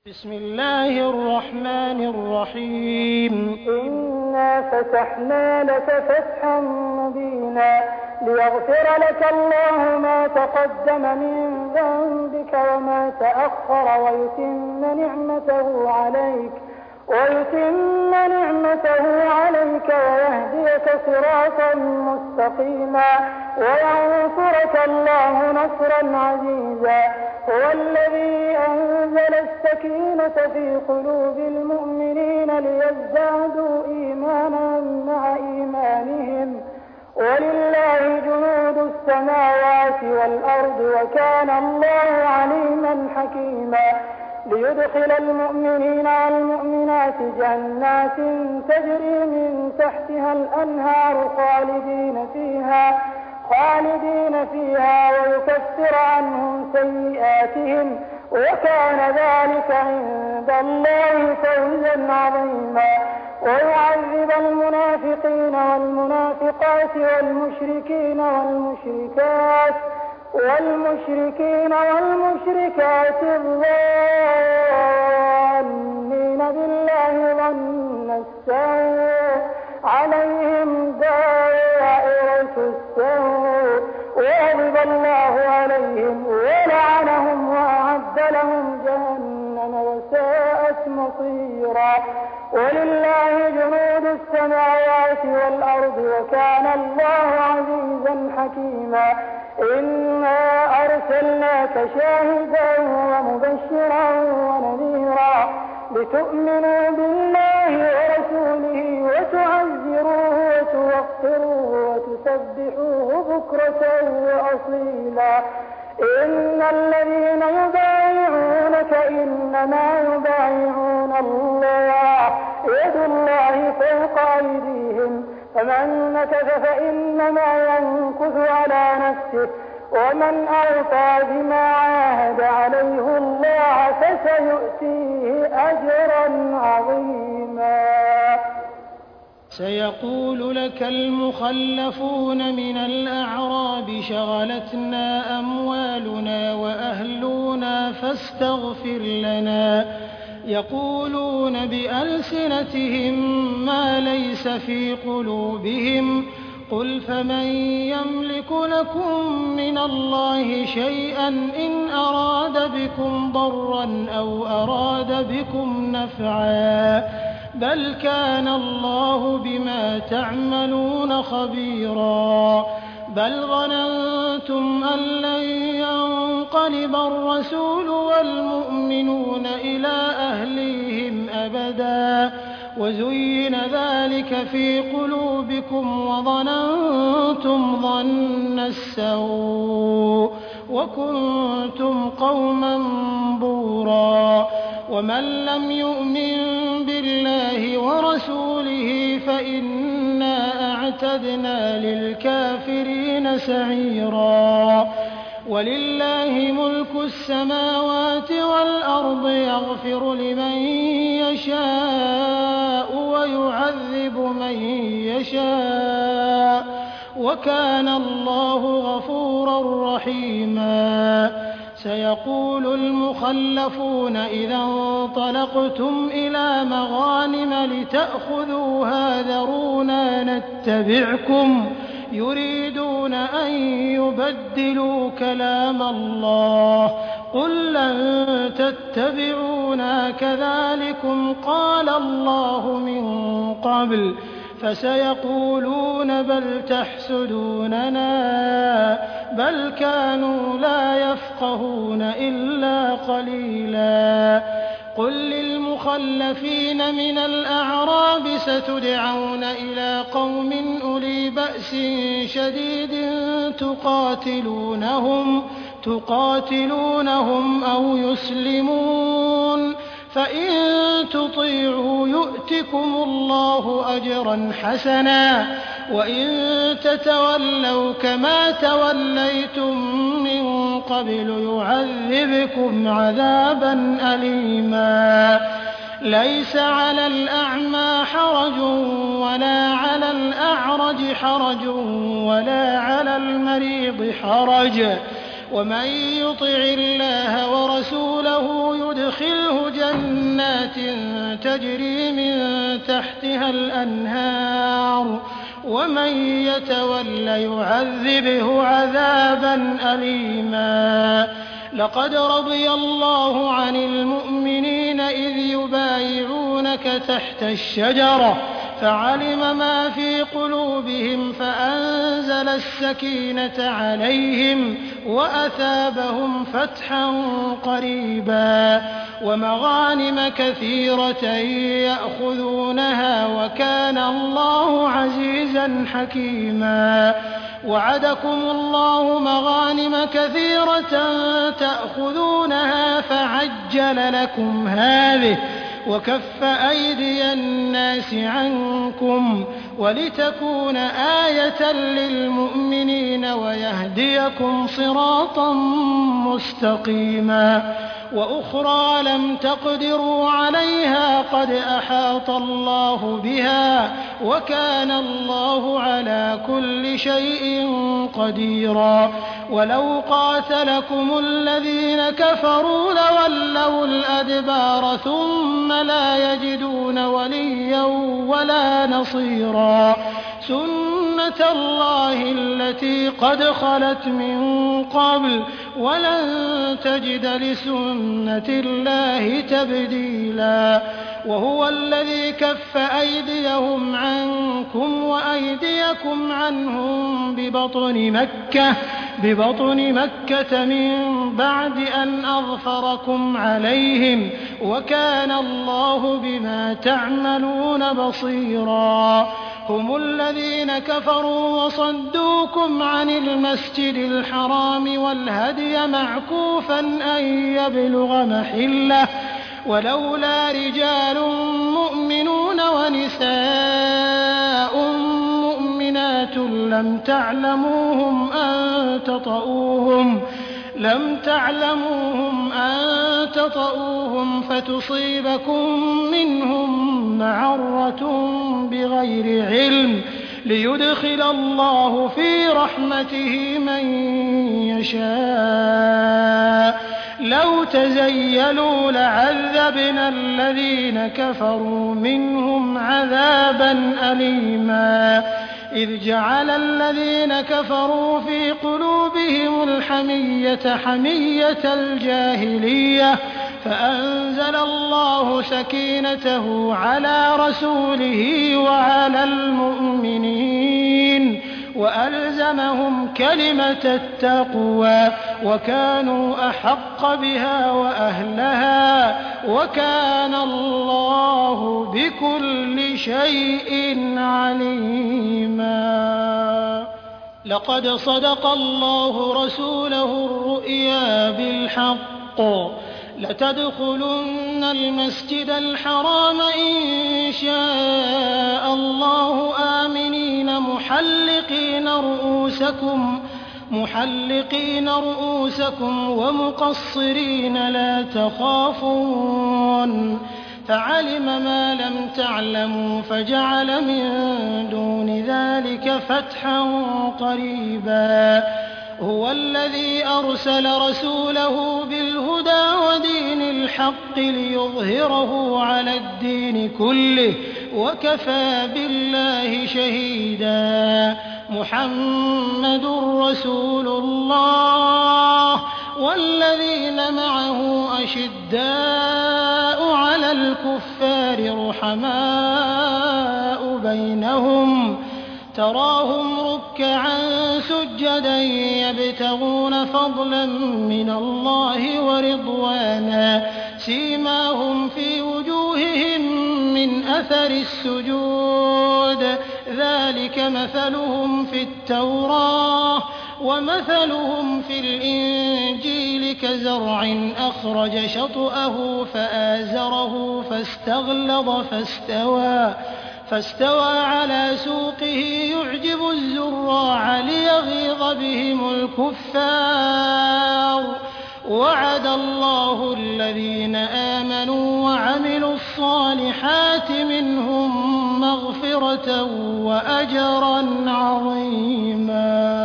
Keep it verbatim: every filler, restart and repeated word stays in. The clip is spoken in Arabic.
بسم الله الرحمن الرحيم إنا فتحنا لك فتحا مبينا ليغفر لك الله ما تقدم من ذنبك وما تأخر ويتم نعمته عليك ويتم نعمته عليك ويهديك صراطا مستقيما وينصرك الله نصرا عزيزا. هو الذي أنزل السكينة في قلوب المؤمنين ليزدادوا إيمانا مع إيمانهم ولله جنود السماوات والأرض وكان الله عليما حكيما. ليدخل المؤمنين والمؤمنات جنات تجري من تحتها الأنهار خالدين فيها خالدين فيها ويكفر عنهم سيئاتهم وكان ذلك عند الله فوزا عظيما. ويعذب المنافقين والمنافقات والمشركين والمشركات والمشركين والمشركات الظانين بالله ظن السوء عليهم دائرة السوء وغضب الله عليهم ولعنهم وأعد لهم جهنم وساءت مصيرا. ولله جنود السماوات والأرض وكان الله عزيزا حكيما. إنا أرسلناك شاهدا ومبشرا ونذيرا لتؤمنوا بالله ورسوله وتعزروه وتوقروه وتسبحوه بكرة وأصيلا. إن الذين يبايعونك إنما يبايعون الله يد الله فوق أيديهم فمن نكث فإنما ينكث على نفسه ومن أوفى بما عاهد عليه الله فسيؤتيه أجرا عظيما. سيقول لك المخلفون من الأعراب شغلتنا أموالنا وأهلنا فاستغفر لنا يقولون بألسنتهم ما ليس في قلوبهم قل فمن يملك لكم من الله شيئا إن أراد بكم ضرا أو أراد بكم نفعا بل كان الله بما تعملون خبيرا. بل ظننتم أن لن ينقلب الرسول والمؤمنون إلى أهليهم أبدا وزين ذلك في قلوبكم وظننتم ظن السوء وكنتم قوما بورا. ومن لم يؤمن بالله ورسوله فإنا أعتدنا للكافرين سعيرا. ولله ملك السماوات والأرض يغفر لمن يشاء ويعذب من يشاء وكان الله غفورا رحيما. سيقول المخلفون إذا انطلقتم إلى مغانم لتأخذوها ذرونا نتبعكم يريدون أن يبدلوا كلام الله قل لن تتبعونا كذلكم قال الله من قبل فسيقولون بل تحسدوننا بل كانوا لا يفقهون إلا قليلا. قل للمخلفين من الأعراب ستدعون إلى قوم أولي بأس شديد تقاتلونهم تقاتلونهم أو يسلمون فإن تطيعوا يؤتكم الله أجرا حسنا وإن تتولوا كما توليتم من قبل يعذبكم عذابا أليما. ليس على الأعمى حرج ولا على الأعرج حرج ولا على المريض حرج ومن يطع الله ورسوله يدخله جنات تجري من تحتها الأنهار ومن يتول يعذبه عذابا أليما. لقد رضي الله عن المؤمنين إذ يبايعونك تحت الشجرة فعلم ما في قلوبهم فأنزل السكينة عليهم وأثابهم فتحا قريبا ومغانم كثيرة يأخذونها وكان الله عزيزا حكيما. وعدكم الله مغانم كثيرة تأخذونها فعجل لكم هذه وكف أيدي الناس عنكم ولتكون آية للمؤمنين ويهديكم صراطا مستقيما. وأخرى لم تقدروا عليها قد أحاط الله بها وكان الله على كل شيء قديرا. ولو قاتلكم الذين كفروا لولوا الأدبار ثم لا يجدون وليا ولا نصيرا. سنة الله التي قد خلت من قبل ولن تجد لسنة الله تبديلا. وهو الذي كف أيديهم عنكم وأيديكم عنهم ببطن مكة ببطن مكة من بعد أن أظفركم عليهم وكان الله بما تعملون بصيرا. هم الذين كفروا وصدوكم عن المسجد الحرام والهدي معكوفا أن يبلغ محله ولولا رجال مؤمنون ونساء مؤمنات لم تعلموهم أن تطؤوهم لم تعلموهم أن تطؤوهم فتصيبكم منهم معرة بغير علم ليدخل الله في رحمته من يشاء. لو تزيلوا لعذبنا الذين كفروا منهم عذابا أليما. إذ جعل الذين كفروا في قلوبهم الحمية حمية الجاهلية فأنزل الله سكينته على رسوله وعلى المؤمنين وألزمهم كلمة التقوى وكانوا أحق بها وأهلها وكان الله بكل شيء عليما. لقد صدق الله رسوله الرؤيا بالحق لتدخلن المسجد الحرام إن شاء الله آمنين محلقين رؤوسكم محلقين رؤوسكم ومقصرين لا تخافون فعلم ما لم تعلموا فجعل من دون ذلك فتحا قريبا. هو الذي أرسل رسوله بالهدى ودين الحق ليظهره على الدين كله وكفى بالله شهيدا. محمد رسول الله والذين معه أشداء على الكفار رحماء بينهم تراهم ركعا سجدا يبتغون فضلا من الله ورضوانا سيماهم في وجوههم من أثر السجود ذلك مثلهم في التوراة ومثلهم في الإنجيل كزرع أخرج شطأه فآزره فاستغلظ فاستوى فاستوى على سوقه يعجب الزراع ليغيظ بهم الكفار. وعد الله الذين آمنوا وعملوا الصالحات منهم مغفرة وأجرا عظيما.